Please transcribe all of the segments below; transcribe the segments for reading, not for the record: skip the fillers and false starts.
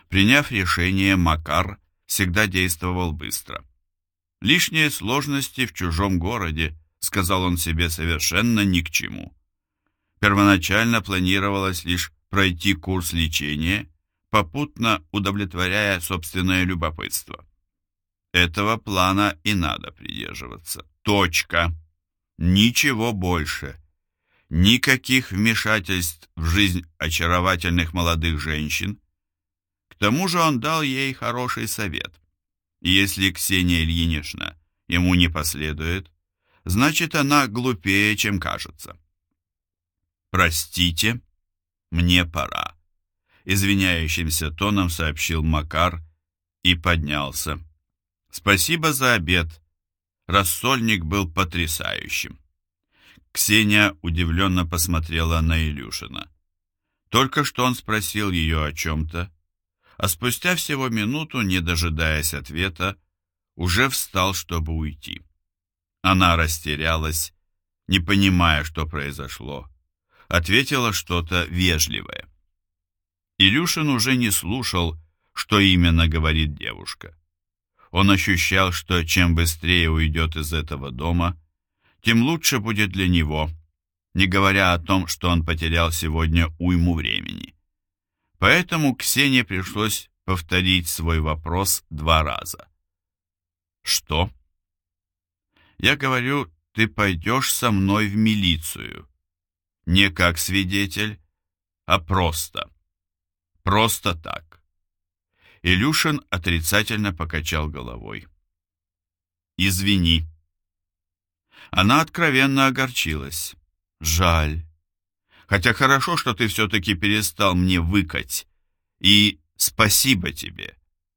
Приняв решение, Макар всегда действовал быстро. «Лишние сложности в чужом городе», — сказал он себе, — «совершенно ни к чему». Первоначально планировалось лишь пройти курс лечения, попутно удовлетворяя собственное любопытство. Этого плана и надо придерживаться. Точка. Ничего больше. Никаких вмешательств в жизнь очаровательных молодых женщин. К тому же он дал ей хороший совет. И если Ксения Ильинична ему не последует, значит, она глупее, чем кажется. «Простите, мне пора», — извиняющимся тоном сообщил Макар и поднялся. «Спасибо за обед. Рассольник был потрясающим». Ксения удивленно посмотрела на Илюшина. Только что он спросил ее о чем-то, а спустя всего минуту, не дожидаясь ответа, уже встал, чтобы уйти. Она растерялась, не понимая, что произошло. Ответила что-то вежливое. Илюшин уже не слушал, что именно говорит девушка. Он ощущал, что чем быстрее уйдет из этого дома, тем лучше будет для него, не говоря о том, что он потерял сегодня уйму времени. Поэтому Ксении пришлось повторить свой вопрос 2 раза. «Что?» «Я говорю, ты пойдешь со мной в милицию. Не как свидетель, а просто. Просто так». Илюшин отрицательно покачал головой. «Извини». Она откровенно огорчилась. «Жаль. Хотя хорошо, что ты все-таки перестал мне выкать. И спасибо тебе».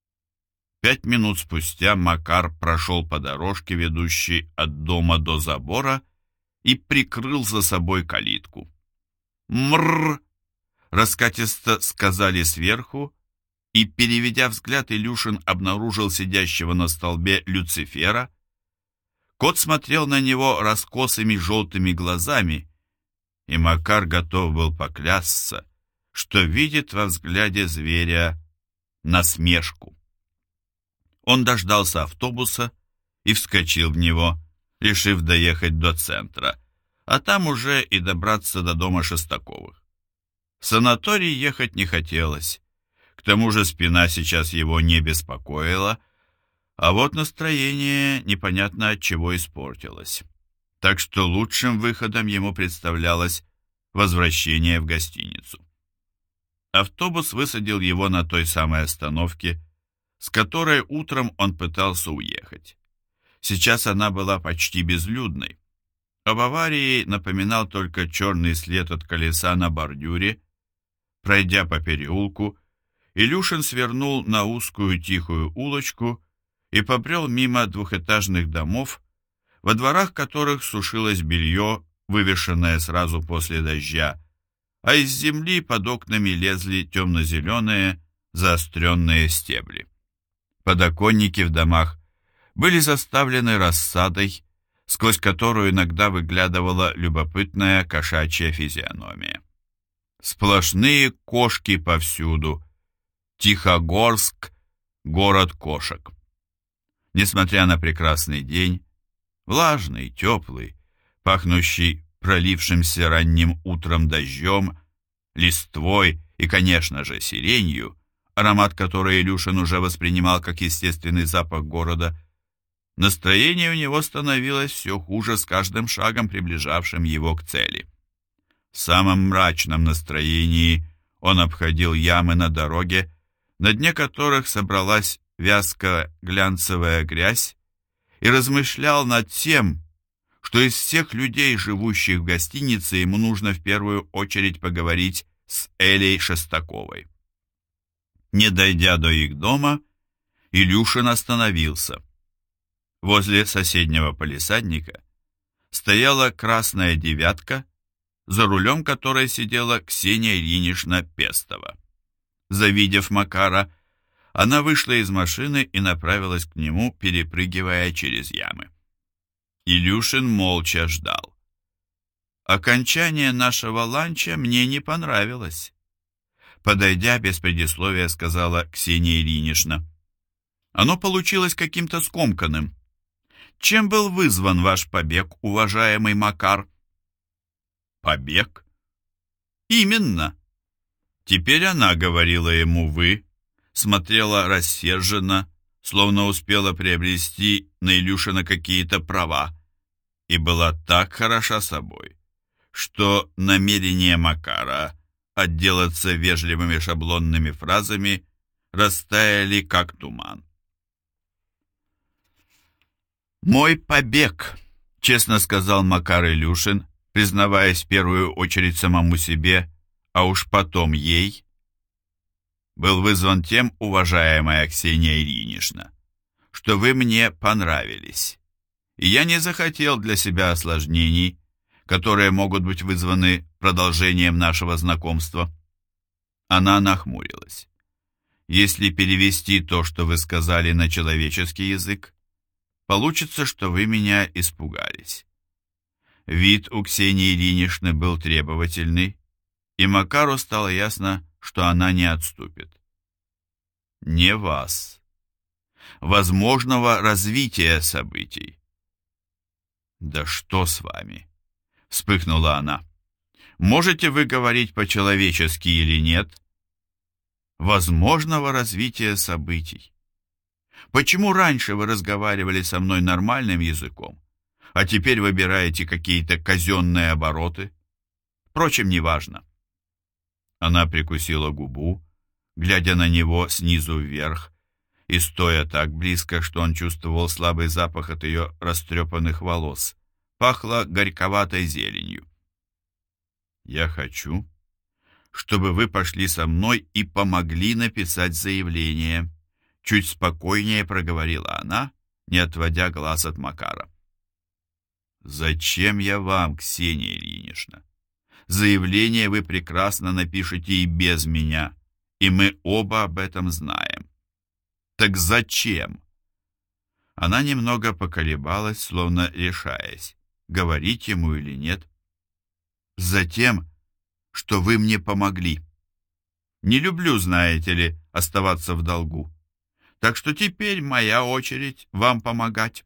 5 минут спустя Макар прошел по дорожке, ведущей от дома до забора, и прикрыл за собой калитку. «Мрррр!» — раскатисто сказали сверху, и, переведя взгляд, Илюшин обнаружил сидящего на столбе Люцифера. Кот смотрел на него раскосыми желтыми глазами, и Макар готов был поклясться, что видит во взгляде зверя насмешку. Он дождался автобуса и вскочил в него, решив доехать до центра, а там уже и добраться до дома Шестаковых. В санаторий ехать не хотелось, к тому же спина сейчас его не беспокоила, а вот настроение непонятно от чего испортилось. Так что лучшим выходом ему представлялось возвращение в гостиницу. Автобус высадил его на той самой остановке, с которой утром он пытался уехать. Сейчас она была почти безлюдной. Об аварии напоминал только черный след от колеса на бордюре. Пройдя по переулку, Илюшин свернул на узкую тихую улочку и побрел мимо двухэтажных домов, во дворах которых сушилось белье, вывешенное сразу после дождя, а из земли под окнами лезли темно-зеленые заостренные стебли. Подоконники в домах были заставлены рассадой, сквозь которую иногда выглядывала любопытная кошачья физиономия. Сплошные кошки повсюду. Тихогорск — город кошек. Несмотря на прекрасный день, влажный, теплый, пахнущий пролившимся ранним утром дождем, листвой и, конечно же, сиренью, аромат которой Илюшин уже воспринимал как естественный запах города, настроение у него становилось все хуже с каждым шагом, приближавшим его к цели. В самом мрачном настроении он обходил ямы на дороге, на дне которых собралась вязкая глянцевая грязь, и размышлял над тем, что из всех людей, живущих в гостинице, ему нужно в первую очередь поговорить с Элей Шестаковой. Не дойдя до их дома, Илюшин остановился. Возле соседнего палисадника стояла красная девятка, за рулем которой сидела Ксения Ильинична Пестова. Завидев Макара, она вышла из машины и направилась к нему, перепрыгивая через ямы. Илюшин молча ждал. Окончание нашего ланча мне не понравилось. Подойдя, без предисловия сказала Ксения Ильинична. Оно получилось каким-то скомканным. Чем был вызван ваш побег, уважаемый Макар? Побег? Именно. Теперь она говорила ему «вы», смотрела рассерженно, словно успела приобрести на Илюшина какие-то права, и была так хороша собой, что намерения Макара отделаться вежливыми шаблонными фразами растаяли, как туман. «Мой побег», — честно сказал Макар Илюшин, признаваясь в первую очередь самому себе, а уж потом ей, был вызван тем, уважаемая Ксения Ильинична, что вы мне понравились, и я не захотел для себя осложнений, которые могут быть вызваны продолжением нашего знакомства. Она нахмурилась. Если перевести то, что вы сказали, на человеческий язык, получится, что вы меня испугались. Вид у Ксении Ильиничны был требовательный, и Макару стало ясно, что она не отступит. Не вас. Возможного развития событий. «Да что с вами?» — вспыхнула она. «Можете вы говорить по-человечески или нет?» «Возможного развития событий. Почему раньше вы разговаривали со мной нормальным языком, а теперь выбираете какие-то казенные обороты? Впрочем, неважно». Она прикусила губу, глядя на него снизу вверх, и стоя так близко, что он чувствовал слабый запах от ее растрепанных волос. Пахло горьковатой зеленью. «Я хочу, чтобы вы пошли со мной и помогли написать заявление», чуть спокойнее проговорила она, не отводя глаз от Макара. «Зачем я вам, Ксения Ильинична? Заявление вы прекрасно напишете и без меня, и мы оба об этом знаем. Так зачем?» Она немного поколебалась, словно решаясь, говорить ему или нет. «Затем, что вы мне помогли. Не люблю, знаете ли, оставаться в долгу. Так что теперь моя очередь вам помогать».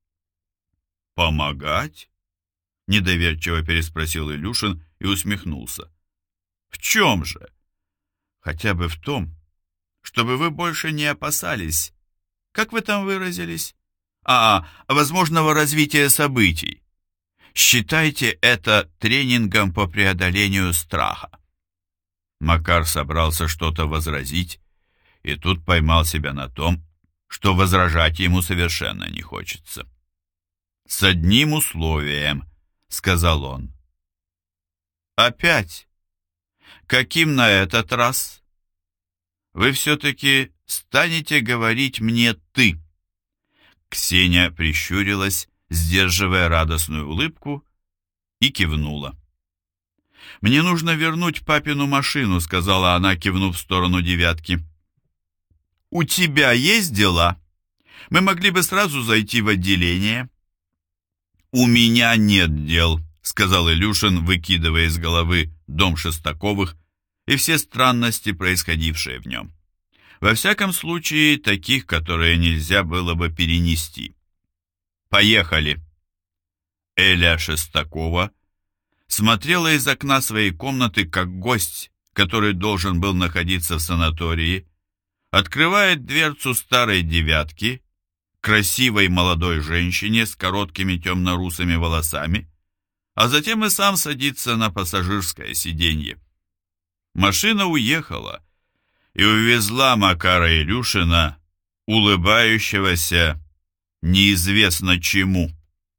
«Помогать?» — недоверчиво переспросил Илюшин и усмехнулся. «В чем же?» «Хотя бы в том, чтобы вы больше не опасались, как вы там выразились, возможного развития событий. Считайте это тренингом по преодолению страха». Макар собрался что-то возразить, и тут поймал себя на том, что возражать ему совершенно не хочется. «С одним условием», — сказал он. «Опять? Каким на этот раз? Вы все-таки станете говорить мне «ты». Ксения прищурилась, сдерживая радостную улыбку, и кивнула. «Мне нужно вернуть папину машину», — сказала она, кивнув в сторону девятки. «У тебя есть дела? Мы могли бы сразу зайти в отделение». «У меня нет дел», — сказал Илюшин, выкидывая из головы дом Шестаковых и все странности, происходившие в нем. Во всяком случае, таких, которые нельзя было бы перенести. «Поехали». Эля Шестакова смотрела из окна своей комнаты, как гость, который должен был находиться в санатории, открывает дверцу старой девятки, красивой молодой женщине с короткими темно-русыми волосами, а затем и сам садится на пассажирское сиденье. Машина уехала и увезла Макара Илюшина, улыбающегося неизвестно чему.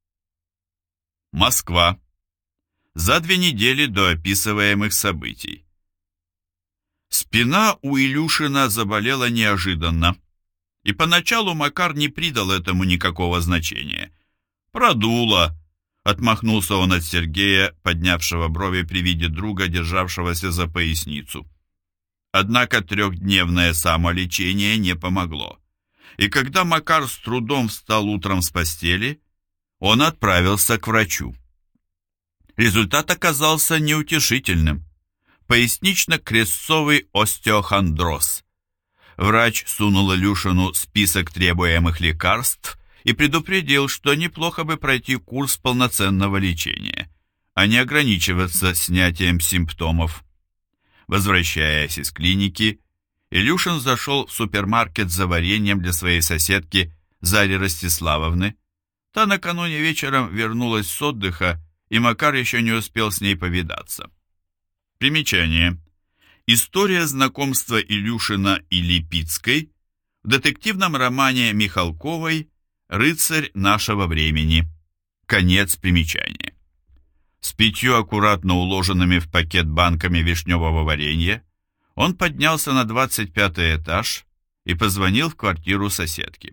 Москва. За 2 недели до описываемых событий. Спина у Илюшина заболела неожиданно, и поначалу Макар не придал этому никакого значения. «Продуло», — отмахнулся он от Сергея, поднявшего брови при виде друга, державшегося за поясницу. Однако 3-дневное самолечение не помогло, и когда Макар с трудом встал утром с постели, он отправился к врачу. Результат оказался неутешительным. пояснично-крестцовый остеохондроз. Врач сунул Илюшину список требуемых лекарств и предупредил, что неплохо бы пройти курс полноценного лечения, а не ограничиваться снятием симптомов. Возвращаясь из клиники, Илюшин зашел в супермаркет за вареньем для своей соседки Зари Ростиславовны. Та накануне вечером вернулась с отдыха, и Макар еще не успел с ней повидаться. Примечание. История знакомства Илюшина и Липицкой в детективном романе Михалковой «Рыцарь нашего времени». Конец примечания. С 5 аккуратно уложенными в пакет банками вишневого варенья он поднялся на 25-й этаж и позвонил в квартиру соседки.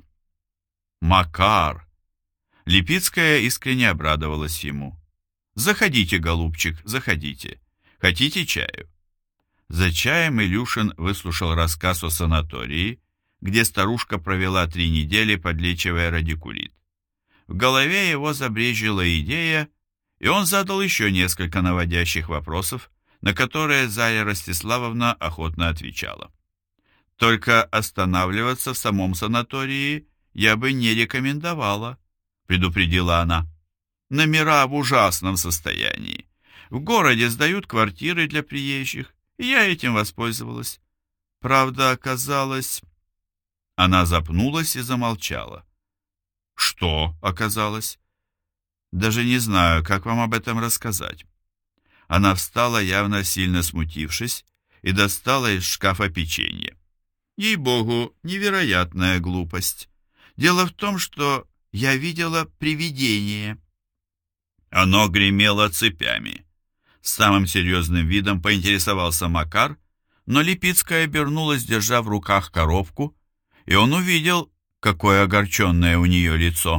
«Макар!» Липицкая искренне обрадовалась ему. «Заходите, голубчик, заходите. Хотите чаю?» За чаем Илюшин выслушал рассказ о санатории, где старушка провела 3 недели, подлечивая радикулит. В голове его забрезжила идея, и он задал еще несколько наводящих вопросов, на которые Заря Ростиславовна охотно отвечала. «Только останавливаться в самом санатории я бы не рекомендовала», — предупредила она. «Номера в ужасном состоянии. В городе сдают квартиры для приезжих, и я этим воспользовалась. Правда, оказалось...» Она запнулась и замолчала. «Что оказалось?» «Даже не знаю, как вам об этом рассказать». Она встала, явно сильно смутившись, и достала из шкафа печенье. «Ей-богу, невероятная глупость. Дело в том, что я видела привидение». Оно гремело цепями. С самым серьезным видом поинтересовался Макар, но Липицкая обернулась, держа в руках коробку, и он увидел, какое огорченное у нее лицо.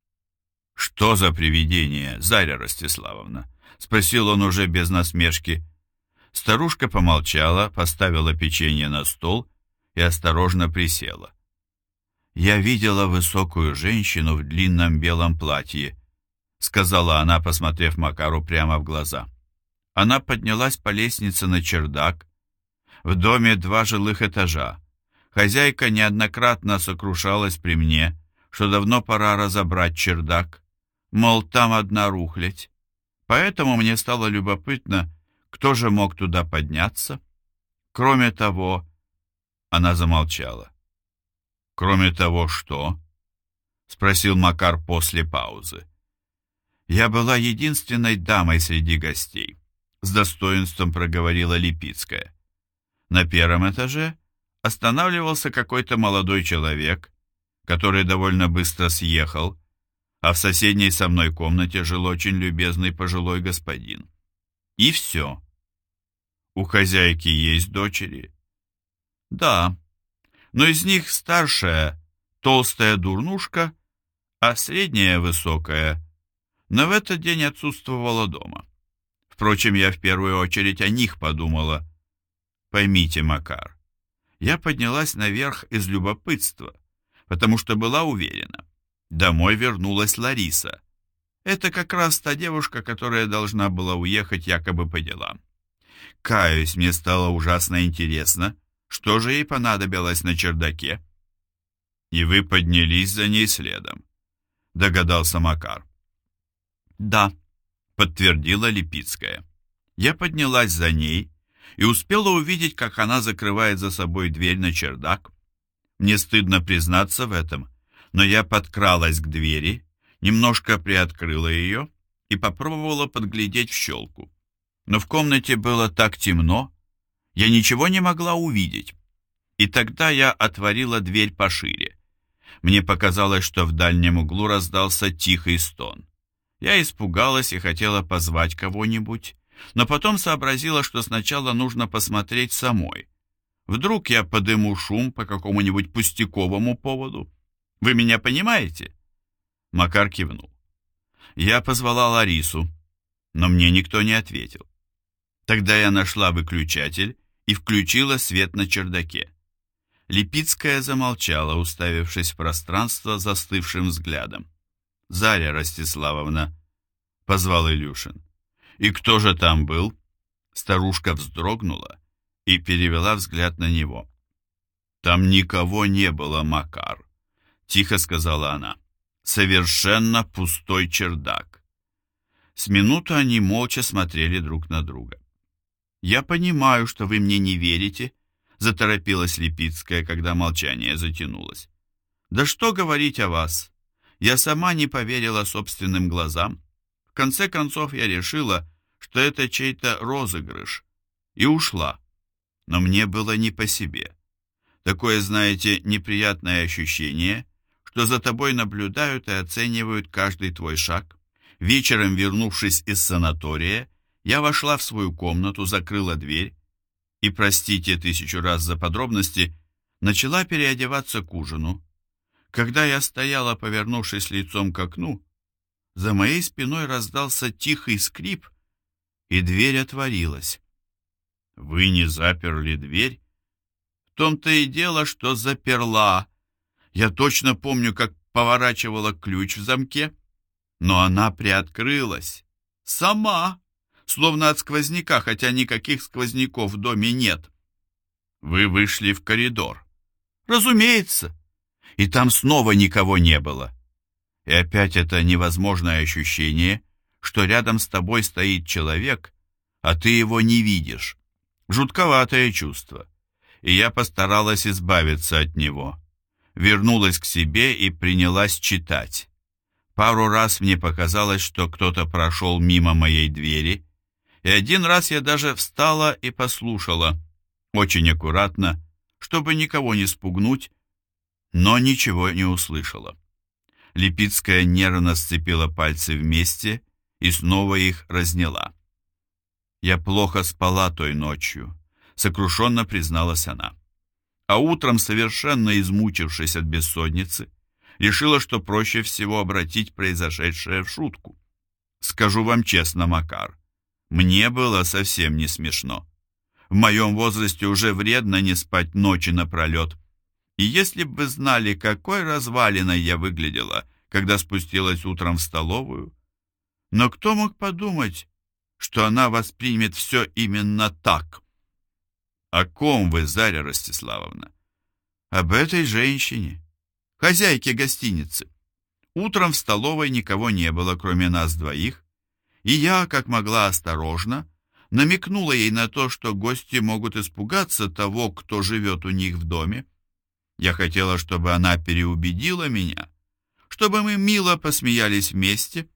«Что за привидение, Заря Ростиславовна?» — спросил он уже без насмешки. Старушка помолчала, поставила печенье на стол и осторожно присела. «Я видела высокую женщину в длинном белом платье», — сказала она, посмотрев Макару прямо в глаза. Она поднялась по лестнице на чердак. В доме 2 жилых этажа. Хозяйка неоднократно сокрушалась при мне, что давно пора разобрать чердак, мол, там одна рухлядь. Поэтому мне стало любопытно, кто же мог туда подняться. Кроме того, она замолчала. «Кроме того, что?» — спросил Макар после паузы. «Я была единственной дамой среди гостей», — с достоинством проговорила Липицкая. На 1-м этаже останавливался какой-то молодой человек, который довольно быстро съехал, а в соседней со мной комнате жил очень любезный пожилой господин. И все. У хозяйки есть дочери? Да, но из них старшая толстая дурнушка, а средняя высокая, но в этот день отсутствовала дома. Впрочем, я в первую очередь о них подумала. Поймите, Макар, я поднялась наверх из любопытства, потому что была уверена. Домой вернулась Лариса. Это как раз та девушка, которая должна была уехать якобы по делам. Каюсь, мне стало ужасно интересно, что же ей понадобилось на чердаке. И вы поднялись за ней следом, догадался Макар. Да, подтвердила Липицкая. Я поднялась за ней и успела увидеть, как она закрывает за собой дверь на чердак. Мне стыдно признаться в этом, но я подкралась к двери, немножко приоткрыла ее и попробовала подглядеть в щелку. Но в комнате было так темно, я ничего не могла увидеть. И тогда я отворила дверь пошире. Мне показалось, что в дальнем углу раздался тихий стон. Я испугалась и хотела позвать кого-нибудь, но потом сообразила, что сначала нужно посмотреть самой. Вдруг я подыму шум по какому-нибудь пустяковому поводу. Вы меня понимаете?» Макар кивнул. Я позвала Ларису, но мне никто не ответил. Тогда я нашла выключатель и включила свет на чердаке. Липицкая замолчала, уставившись в пространство застывшим взглядом. «Заря Ростиславовна», — позвал Илюшин. «И кто же там был?» Старушка вздрогнула и перевела взгляд на него. «Там никого не было, Макар», — тихо сказала она. «Совершенно пустой чердак». С минуту они молча смотрели друг на друга. «Я понимаю, что вы мне не верите», — заторопилась Липицкая, когда молчание затянулось. «Да что говорить о вас? Я сама не поверила собственным глазам. В конце концов я решила, что это чей-то розыгрыш, и ушла. Но мне было не по себе. Такое, знаете, неприятное ощущение, что за тобой наблюдают и оценивают каждый твой шаг. Вечером, вернувшись из санатория, я вошла в свою комнату, закрыла дверь и, простите 1000 раз за подробности, начала переодеваться к ужину. Когда я стояла, повернувшись лицом к окну, за моей спиной раздался тихий скрип, и дверь отворилась. «Вы не заперли дверь?» «В том-то и дело, что заперла. Я точно помню, как поворачивала ключ в замке, но она приоткрылась. Сама, словно от сквозняка, хотя никаких сквозняков в доме нет». «Вы вышли в коридор?» «Разумеется. И там снова никого не было. И опять это невозможное ощущение, что рядом с тобой стоит человек, а ты его не видишь. Жутковатое чувство. И я постаралась избавиться от него. Вернулась к себе и принялась читать. Пару раз мне показалось, что кто-то прошел мимо моей двери, и один раз я даже встала и послушала, очень аккуратно, чтобы никого не спугнуть, но ничего не услышала. Липицкая нервно сцепила пальцы вместе и снова их разняла. «Я плохо спала той ночью», — сокрушенно призналась она. А утром, совершенно измучившись от бессонницы, решила, что проще всего обратить произошедшее в шутку. Скажу вам честно, Макар, мне было совсем не смешно. В моем возрасте уже вредно не спать ночи напролет. И если бы вы знали, какой развалиной я выглядела, когда спустилась утром в столовую. Но кто мог подумать, что она воспримет все именно так? О ком вы, Заря Ростиславовна? Об этой женщине, хозяйке гостиницы. Утром в столовой никого не было, кроме нас двоих, и я, как могла осторожно, намекнула ей на то, что гости могут испугаться того, кто живет у них в доме. Я хотела, чтобы она переубедила меня, чтобы мы мило посмеялись вместе,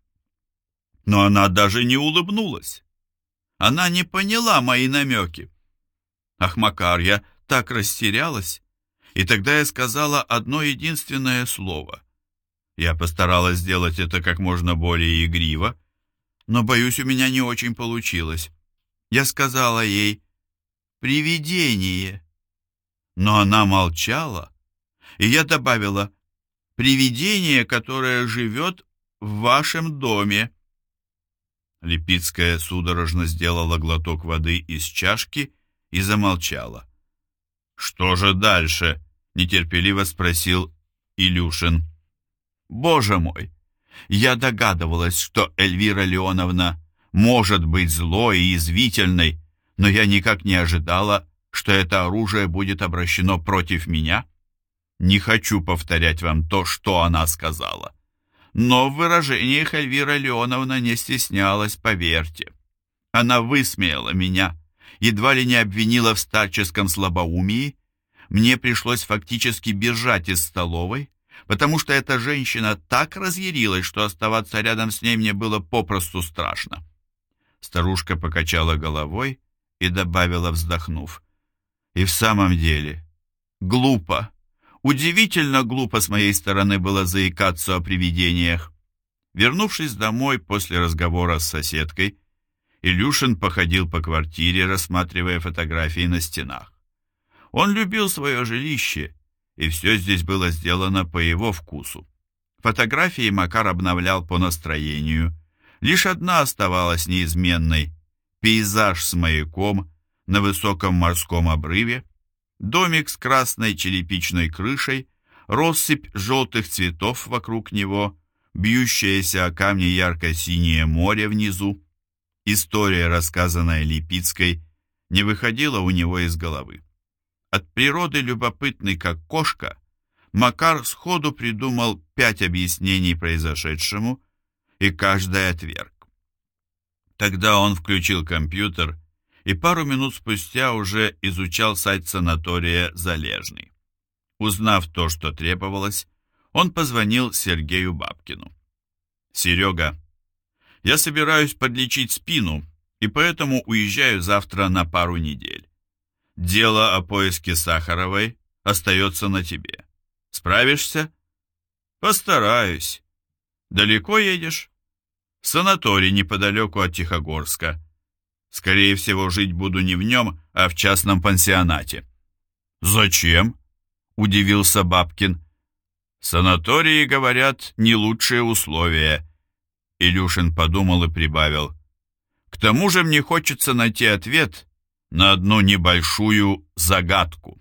но она даже не улыбнулась. Она не поняла мои намеки. Ах, Макар, я так растерялась, и тогда я сказала одно единственное слово. Я постаралась сделать это как можно более игриво, но, боюсь, у меня не очень получилось. Я сказала ей «привидение», но она молчала, и я добавила «привидение, которое живет в вашем доме». Липицкая судорожно сделала глоток воды из чашки и замолчала. «Что же дальше?» — нетерпеливо спросил Илюшин. «Боже мой! Я догадывалась, что Эльвира Леоновна может быть злой и язвительной, но я никак не ожидала, что это оружие будет обращено против меня. Не хочу повторять вам то, что она сказала. Но в выражениях Эльвира Леоновна не стеснялась, поверьте. Она высмеяла меня, едва ли не обвинила в старческом слабоумии. Мне пришлось фактически бежать из столовой, потому что эта женщина так разъярилась, что оставаться рядом с ней мне было попросту страшно. Старушка покачала головой и добавила, вздохнув: «И в самом деле, глупо, удивительно глупо с моей стороны было заикаться о привидениях». Вернувшись домой после разговора с соседкой, Илюшин походил по квартире, рассматривая фотографии на стенах. Он любил свое жилище, и все здесь было сделано по его вкусу. Фотографии Макар обновлял по настроению. Лишь одна оставалась неизменной — пейзаж с маяком на высоком морском обрыве, домик с красной черепичной крышей, россыпь желтых цветов вокруг него, бьющееся о камни ярко-синее море внизу. История, рассказанная Липицкой, не выходила у него из головы. От природы любопытный, как кошка, Макар сходу придумал 5 объяснений произошедшему, и каждое отверг. Тогда он включил компьютер и пару минут спустя уже изучал сайт санатория «Залежный». Узнав то, что требовалось, он позвонил Сергею Бабкину. «Серега, я собираюсь подлечить спину, и поэтому уезжаю завтра на пару недель. Дело о поиске Сахаровой остается на тебе. Справишься?» «Постараюсь. Далеко едешь?» «Санаторий неподалеку от Тихогорска. Скорее всего, жить буду не в нем, а в частном пансионате». «Зачем?» – удивился Бабкин. «Санатории, говорят, не лучшие условия». Илюшин подумал и прибавил. «К тому же мне хочется найти ответ на одну небольшую загадку».